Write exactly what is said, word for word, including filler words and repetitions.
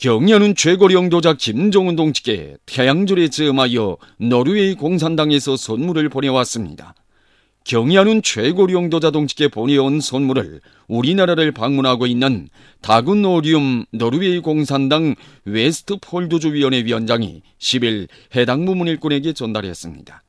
경의하는 최고領導者 김정은 동지께 태양절에 즈음하여 노르웨이 공산당에서 선물을 보내왔습니다. 경의하는 최고領導者 동지께 보내온 선물을 우리나라를 방문하고 있는 다군 오듐 노르웨이 공산당 웨스트폴드주 위원회 위원장이 십 일 해당 부문 일꾼에게 전달했습니다.